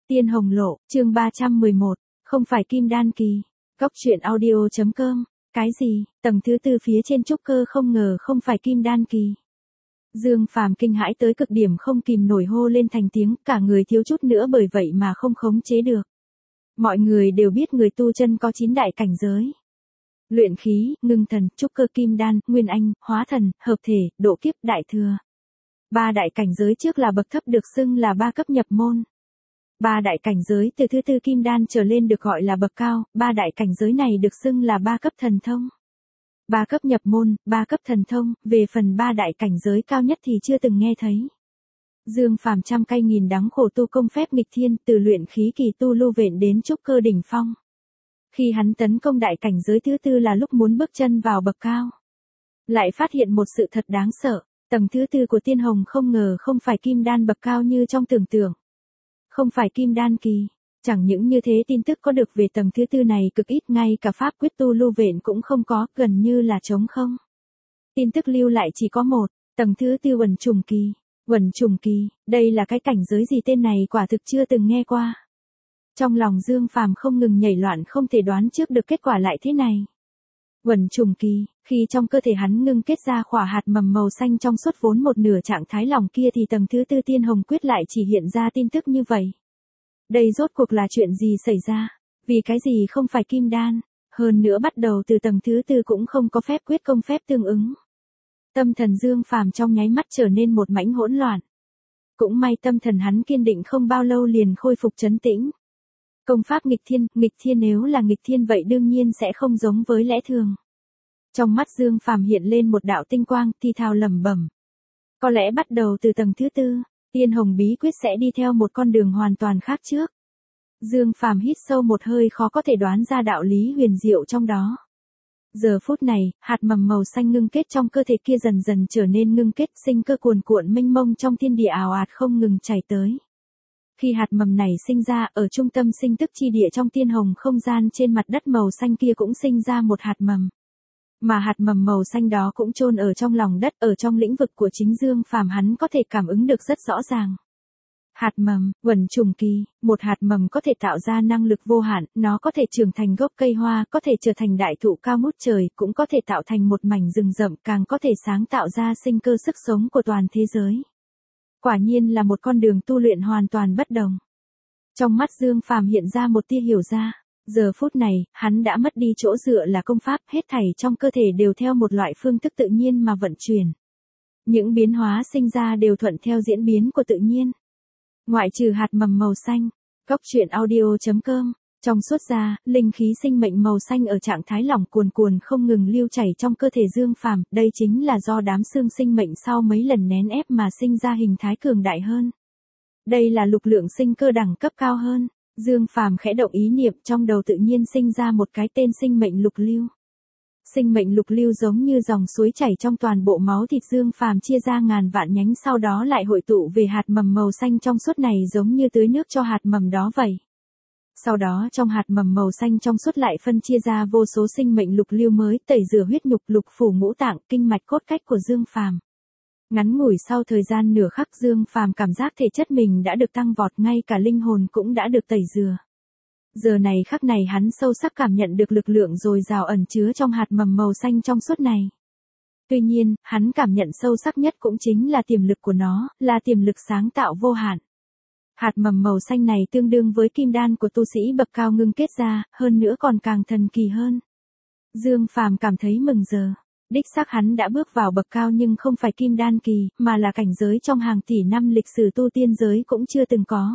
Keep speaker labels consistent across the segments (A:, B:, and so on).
A: Tiên Hồng Lộ, chương 311, không phải kim đan kỳ. Góc truyện audio.com. Cái gì, tầng thứ tư phía trên trúc cơ không ngờ không phải kim đan kỳ. Dương Phàm kinh hãi tới cực điểm không kìm nổi hô lên thành tiếng, cả người thiếu chút nữa bởi vậy mà không khống chế được. Mọi người đều biết người tu chân có 9 đại cảnh giới. Luyện khí, ngưng thần, trúc cơ kim đan, nguyên anh, hóa thần, hợp thể, độ kiếp, đại thừa. 3 đại cảnh giới trước là bậc thấp được xưng là 3 cấp nhập môn. 3 đại cảnh giới từ thứ tư kim đan trở lên được gọi là bậc cao, 3 đại cảnh giới này được xưng là 3 cấp thần thông. 3 cấp nhập môn, 3 cấp thần thông, về phần 3 đại cảnh giới cao nhất thì chưa từng nghe thấy. Dương Phàm trăm cay nghìn đắng khổ tu công phép nghịch thiên, từ luyện khí kỳ tu lưu vện đến trúc cơ đỉnh phong. Khi hắn tấn công đại cảnh giới thứ tư là lúc muốn bước chân vào bậc cao. Lại phát hiện một sự thật đáng sợ, tầng thứ tư của Tiên Hồng không ngờ không phải kim đan bậc cao như trong tưởng tượng. Không phải kim đan kỳ, chẳng những như thế tin tức có được về tầng thứ tư này cực ít, ngay cả pháp quyết tu lưu vện cũng không có, gần như là trống không. Tin tức lưu lại chỉ có một, tầng thứ tư Uẩn Trùng kỳ. Uẩn Trùng kỳ, đây là cái cảnh giới gì, tên này quả thực chưa từng nghe qua. Trong lòng Dương Phàm không ngừng nhảy loạn, không thể đoán trước được kết quả lại thế này. Uẩn Trùng kỳ, khi trong cơ thể hắn ngưng kết ra khỏa hạt mầm màu xanh trong suốt vốn một nửa trạng thái lòng kia thì tầng thứ tư Tiên Hồng quyết lại chỉ hiện ra tin tức như vậy. Đây rốt cuộc là chuyện gì xảy ra? Vì cái gì không phải kim đan? Hơn nữa bắt đầu từ tầng thứ tư cũng không có phép quyết công phép tương ứng. Tâm thần Dương Phàm trong nháy mắt trở nên một mảnh hỗn loạn. Cũng may tâm thần hắn kiên định, không bao lâu liền khôi phục trấn tĩnh. Công pháp nghịch thiên nếu là nghịch thiên vậy đương nhiên sẽ không giống với lẽ thường. Trong mắt Dương Phàm hiện lên một đạo tinh quang, thi thào lẩm bẩm. Có lẽ bắt đầu từ tầng thứ tư, Tiên Hồng bí quyết sẽ đi theo một con đường hoàn toàn khác trước. Dương Phàm hít sâu một hơi, khó có thể đoán ra đạo lý huyền diệu trong đó. Giờ phút này, hạt mầm màu xanh ngưng kết trong cơ thể kia dần dần trở nên ngưng kết, sinh cơ cuồn cuộn mênh mông trong thiên địa ào ạt không ngừng chảy tới. Khi hạt mầm này sinh ra, ở trung tâm sinh tức chi địa trong Tiên Hồng không gian trên mặt đất màu xanh kia cũng sinh ra một hạt mầm. Mà hạt mầm màu xanh đó cũng chôn ở trong lòng đất, ở trong lĩnh vực của chính Dương Phàm hắn có thể cảm ứng được rất rõ ràng. Hạt mầm, Uẩn Trùng kỳ, một hạt mầm có thể tạo ra năng lực vô hạn, nó có thể trưởng thành gốc cây hoa, có thể trở thành đại thụ cao ngút trời, cũng có thể tạo thành một mảnh rừng rậm, càng có thể sáng tạo ra sinh cơ sức sống của toàn thế giới. Quả nhiên là một con đường tu luyện hoàn toàn bất đồng. Trong mắt Dương Phàm hiện ra một tia hiểu ra. Giờ phút này, hắn đã mất đi chỗ dựa là công pháp, hết thảy trong cơ thể đều theo một loại phương thức tự nhiên mà vận chuyển. Những biến hóa sinh ra đều thuận theo diễn biến của tự nhiên. Ngoại trừ hạt mầm màu xanh, góc truyện audio.com, trong suốt ra, linh khí sinh mệnh màu xanh ở trạng thái lỏng cuồn cuồn không ngừng lưu chảy trong cơ thể Dương Phàm, đây chính là do đám xương sinh mệnh sau mấy lần nén ép mà sinh ra hình thái cường đại hơn. Đây là lực lượng sinh cơ đẳng cấp cao hơn. Dương Phàm khẽ động ý niệm, trong đầu tự nhiên sinh ra một cái tên sinh mệnh lục lưu. Sinh mệnh lục lưu giống như dòng suối chảy trong toàn bộ máu thịt Dương Phàm, chia ra ngàn vạn nhánh, sau đó lại hội tụ về hạt mầm màu xanh trong suốt này, giống như tưới nước cho hạt mầm đó vậy. Sau đó trong hạt mầm màu xanh trong suốt lại phân chia ra vô số sinh mệnh lục lưu mới, tẩy rửa huyết nhục, lục phủ ngũ tạng, kinh mạch cốt cách của Dương Phàm. Ngắn ngủi sau thời gian nửa khắc, Dương Phàm cảm giác thể chất mình đã được tăng vọt, ngay cả linh hồn cũng đã được tẩy rửa. Giờ này khắc này hắn sâu sắc cảm nhận được lực lượng dồi dào ẩn chứa trong hạt mầm màu xanh trong suốt này. Tuy nhiên, hắn cảm nhận sâu sắc nhất cũng chính là tiềm lực của nó, là tiềm lực sáng tạo vô hạn. Hạt mầm màu xanh này tương đương với kim đan của tu sĩ bậc cao ngưng kết ra, hơn nữa còn càng thần kỳ hơn. Dương Phàm cảm thấy mừng giờ. Đích xác hắn đã bước vào bậc cao, nhưng không phải kim đan kỳ, mà là cảnh giới trong hàng tỷ năm lịch sử tu tiên giới cũng chưa từng có.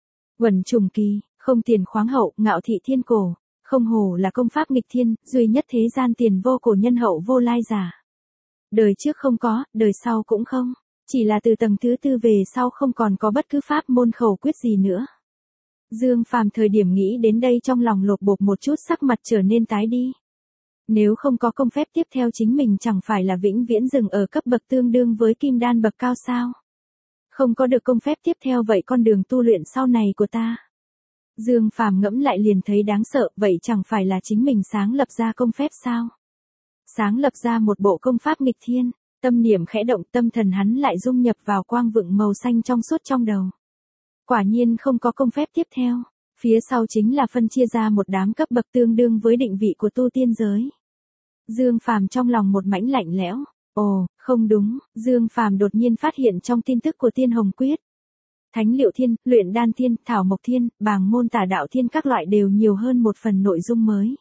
A: Uẩn Trùng kỳ, không tiền khoáng hậu, ngạo thị thiên cổ, không hổ là công pháp nghịch thiên, duy nhất thế gian, tiền vô cổ nhân hậu vô lai giả. Đời trước không có, đời sau cũng không, chỉ là từ tầng thứ tư về sau không còn có bất cứ pháp môn khẩu quyết gì nữa. Dương Phàm thời điểm nghĩ đến đây trong lòng lột bột một chút, sắc mặt trở nên tái đi. Nếu không có công phép tiếp theo chính mình chẳng phải là vĩnh viễn dừng ở cấp bậc tương đương với kim đan bậc cao sao? Không có được công phép tiếp theo vậy con đường tu luyện sau này của ta. Dương Phàm ngẫm lại liền thấy đáng sợ, vậy chẳng phải là chính mình sáng lập ra công phép sao? Sáng lập ra một bộ công pháp nghịch thiên, tâm niệm khẽ động, tâm thần hắn lại dung nhập vào quang vựng màu xanh trong suốt trong đầu. Quả nhiên không có công phép tiếp theo. Phía sau chính là phân chia ra một đám cấp bậc tương đương với định vị của tu tiên giới. Dương Phàm trong lòng một mảnh lạnh lẽo. Ồ, không đúng, Dương Phàm đột nhiên phát hiện trong tin tức của Tiên Hồng Quyết. Thánh Liệu Thiên, Luyện Đan Thiên, Thảo Mộc Thiên, Bàng Môn Tà Đạo Thiên các loại đều nhiều hơn một phần nội dung mới.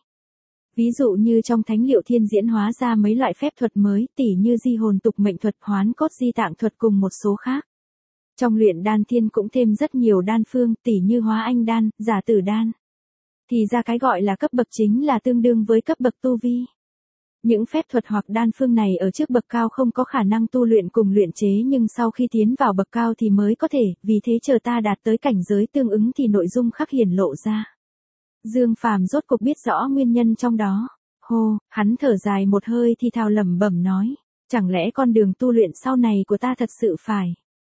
A: Ví dụ như trong Thánh Liệu Thiên diễn hóa ra mấy loại phép thuật mới, tỉ như di hồn tục mệnh thuật, hoán cốt di tạng thuật cùng một số khác. Trong Luyện Đan Thiên cũng thêm rất nhiều đan phương, tỉ như hóa anh đan, giả tử đan. Thì ra cái gọi là cấp bậc chính là tương đương với cấp bậc tu vi. Những phép thuật hoặc đan phương này ở trước bậc cao không có khả năng tu luyện cùng luyện chế, nhưng sau khi tiến vào bậc cao thì mới có thể, vì thế chờ ta đạt tới cảnh giới tương ứng thì nội dung khắc hiển lộ ra. Dương Phàm rốt cục biết rõ nguyên nhân trong đó. Hô, hắn thở dài một hơi thì thào lẩm bẩm nói, chẳng lẽ con đường tu luyện sau này của ta thật sự phải.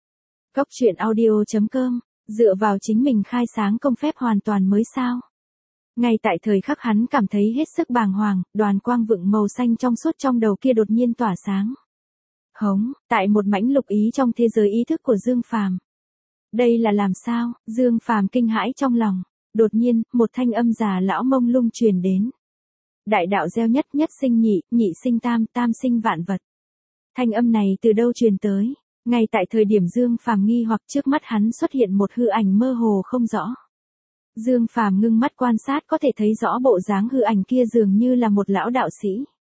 A: Góc truyện audio.com, dựa vào chính mình khai sáng công phép hoàn toàn mới sao? Ngay tại thời khắc hắn cảm thấy hết sức bàng hoàng, đoàn quang vựng màu xanh trong suốt trong đầu kia đột nhiên tỏa sáng. Hống, tại một mảnh lục ý trong thế giới ý thức của Dương Phàm. Đây là làm sao? Dương Phàm kinh hãi trong lòng. Đột nhiên, một thanh âm già lão mông lung truyền đến. Đại đạo gieo nhất, nhất sinh nhị, nhị sinh tam, tam sinh vạn vật. Thanh âm này từ đâu truyền tới? Ngay tại thời điểm Dương Phàm nghi hoặc, trước mắt hắn xuất hiện một hư ảnh mơ hồ không rõ. Dương Phàm ngưng mắt quan sát có thể thấy rõ bộ dáng hư ảnh kia dường như là một lão đạo sĩ.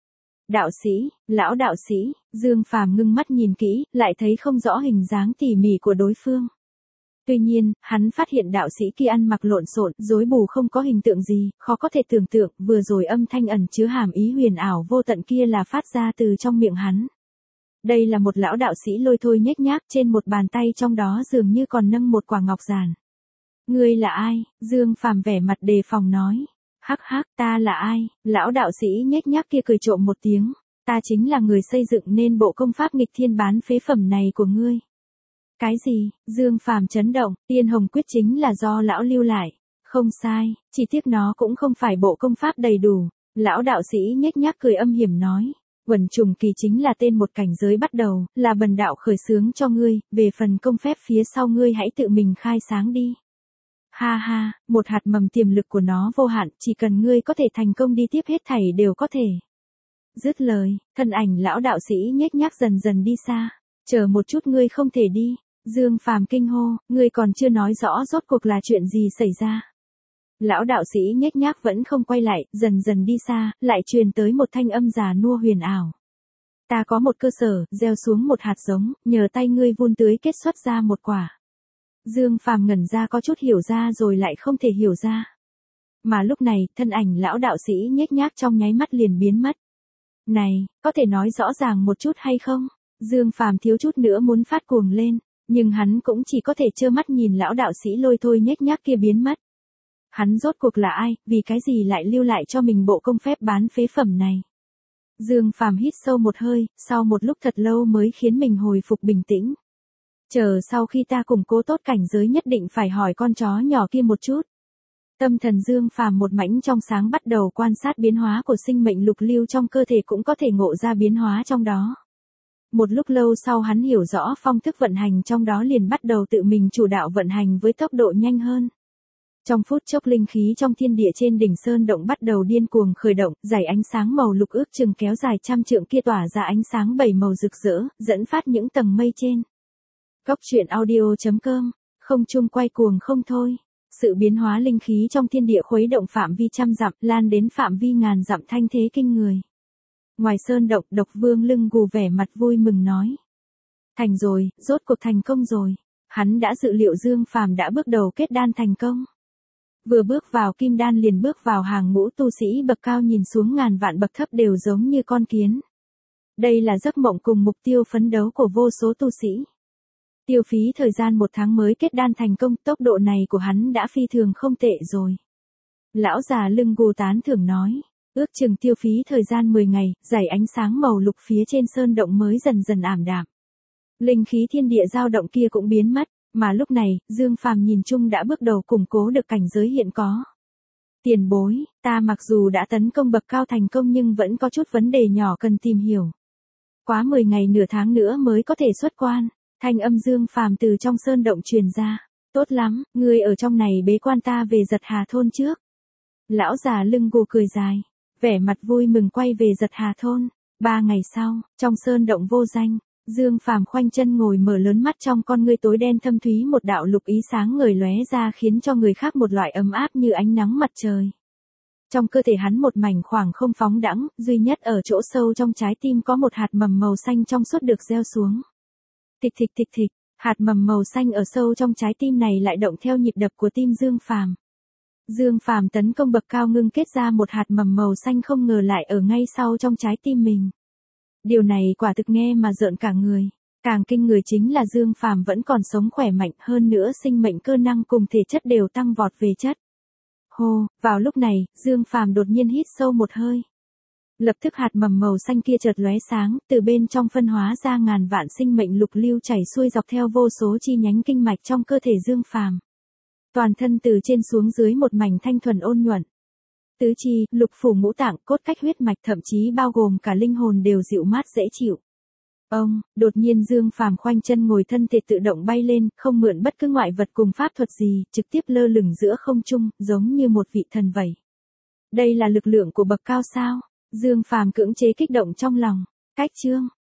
A: Đạo sĩ, lão đạo sĩ, Dương Phàm ngưng mắt nhìn kỹ, lại thấy không rõ hình dáng tỉ mỉ của đối phương. Tuy nhiên, hắn phát hiện đạo sĩ kia ăn mặc lộn xộn, rối bù không có hình tượng gì, khó có thể tưởng tượng, vừa rồi âm thanh ẩn chứa hàm ý huyền ảo vô tận kia là phát ra từ trong miệng hắn. Đây là một lão đạo sĩ lôi thôi nhếch nhác, trên một bàn tay trong đó dường như còn nâng một quả ngọc giản. Ngươi là ai? Dương Phàm vẻ mặt đề phòng nói. Hắc hắc, ta là ai? Lão đạo sĩ nhếch nhác kia cười trộm một tiếng. Ta chính là người xây dựng nên bộ công pháp nghịch thiên bán phế phẩm này của ngươi. Cái gì? Dương Phàm chấn động, Tiên Hồng Quyết chính là do lão lưu lại. Không sai, chỉ tiếc nó cũng không phải bộ công pháp đầy đủ. Lão đạo sĩ nhếch nhác cười âm hiểm nói. Quần trùng kỳ chính là tên một cảnh giới bắt đầu, là bần đạo khởi xướng cho ngươi, về phần công phép phía sau ngươi hãy tự mình khai sáng đi. Ha ha, một hạt mầm tiềm lực của nó vô hạn, chỉ cần ngươi có thể thành công đi tiếp hết thảy đều có thể. Dứt lời, thân ảnh lão đạo sĩ nhếch nhác dần dần đi xa. Chờ một chút, ngươi không thể đi. Dương Phàm kinh hô, ngươi còn chưa nói rõ rốt cuộc là chuyện gì xảy ra. Lão đạo sĩ nhếch nhác vẫn không quay lại, dần dần đi xa, lại truyền tới một thanh âm già nua huyền ảo. Ta có một cơ sở, gieo xuống một hạt giống, nhờ tay ngươi vun tưới kết xuất ra một quả. Dương Phàm ngẩn ra, có chút hiểu ra rồi lại không thể hiểu ra. Mà lúc này, thân ảnh lão đạo sĩ nhếch nhác trong nháy mắt liền biến mất. Này, có thể nói rõ ràng một chút hay không? Dương Phàm thiếu chút nữa muốn phát cuồng lên, nhưng hắn cũng chỉ có thể trơ mắt nhìn lão đạo sĩ lôi thôi nhếch nhác kia biến mất. Hắn rốt cuộc là ai, vì cái gì lại lưu lại cho mình bộ công phép bán phế phẩm này? Dương Phàm hít sâu một hơi, sau một lúc thật lâu mới khiến mình hồi phục bình tĩnh. Chờ sau khi ta củng cố tốt cảnh giới nhất định phải hỏi con chó nhỏ kia một chút. Tâm thần Dương Phàm một mảnh trong sáng, bắt đầu quan sát biến hóa của sinh mệnh lục lưu trong cơ thể, cũng có thể ngộ ra biến hóa trong đó. Một lúc lâu sau hắn hiểu rõ phong thức vận hành trong đó, liền bắt đầu tự mình chủ đạo vận hành với tốc độ nhanh hơn. Trong phút chốc, linh khí trong thiên địa trên đỉnh sơn động bắt đầu điên cuồng khởi động, dải ánh sáng màu lục ước chừng kéo dài trăm trượng kia tỏa ra ánh sáng bảy màu rực rỡ, dẫn phát những tầng mây trên. Góc truyện audio.com, không trung quay cuồng không thôi. Sự biến hóa linh khí trong thiên địa khuấy động phạm vi trăm dặm, lan đến phạm vi ngàn dặm, thanh thế kinh người. Ngoài sơn động, Độc Vương lưng gù vẻ mặt vui mừng nói. Thành rồi, rốt cuộc thành công rồi. Hắn đã dự liệu Dương Phàm đã bước đầu kết đan thành công. Vừa bước vào kim đan liền bước vào hàng ngũ tu sĩ bậc cao, nhìn xuống ngàn vạn bậc thấp đều giống như con kiến. Đây là giấc mộng cùng mục tiêu phấn đấu của vô số tu sĩ. Tiêu phí thời gian 1 tháng mới kết đan thành công, tốc độ này của hắn đã phi thường không tệ rồi. Lão già lưng gù tán thưởng nói, ước chừng tiêu phí thời gian 10 ngày, dải ánh sáng màu lục phía trên sơn động mới dần dần ảm đạm. Linh khí thiên địa dao động kia cũng biến mất, mà lúc này, Dương Phàm nhìn chung đã bước đầu củng cố được cảnh giới hiện có. Tiền bối, ta mặc dù đã tấn công bậc cao thành công nhưng vẫn có chút vấn đề nhỏ cần tìm hiểu. Quá 10 ngày nửa tháng nữa mới có thể xuất quan. Thanh âm Dương Phàm từ trong sơn động truyền ra. Tốt lắm, ngươi ở trong này bế quan ta về Giật Hà thôn trước. Lão già lưng gù cười dài, vẻ mặt vui mừng quay về Giật Hà thôn. 3 ngày sau, trong sơn động vô danh, Dương Phàm khoanh chân ngồi mở lớn mắt, trong con ngươi tối đen thâm thúy một đạo lục ý sáng ngời lóe ra, khiến cho người khác một loại ấm áp như ánh nắng mặt trời. Trong cơ thể hắn một mảnh khoảng không phóng đãng, duy nhất ở chỗ sâu trong trái tim có một hạt mầm màu xanh trong suốt được gieo xuống. Thịch thịch thịch thịch, hạt mầm màu xanh ở sâu trong trái tim này lại động theo nhịp đập của tim Dương Phàm. Dương Phàm tấn công bậc cao ngưng kết ra một hạt mầm màu xanh, không ngờ lại ở ngay sau trong trái tim mình. Điều này quả thực nghe mà rợn cả người. Càng kinh người chính là Dương Phàm vẫn còn sống khỏe mạnh, hơn nữa sinh mệnh cơ năng cùng thể chất đều tăng vọt về chất. Hô, vào lúc này, Dương Phàm đột nhiên hít sâu một hơi. Lập tức hạt mầm màu xanh kia chợt lóe sáng, từ bên trong phân hóa ra ngàn vạn sinh mệnh lục lưu chảy xuôi dọc theo vô số chi nhánh kinh mạch trong cơ thể Dương Phàm. Toàn thân từ trên xuống dưới một mảnh thanh thuần ôn nhuận. Tứ chi, lục phủ ngũ tạng, cốt cách huyết mạch, thậm chí bao gồm cả linh hồn đều dịu mát dễ chịu. Đột nhiên Dương Phàm khoanh chân ngồi, thân thể tự động bay lên, không mượn bất cứ ngoại vật cùng pháp thuật gì, trực tiếp lơ lửng giữa không trung, giống như một vị thần vậy. Đây là lực lượng của bậc cao sao? Dương Phàm cưỡng chế kích động trong lòng. Cách chương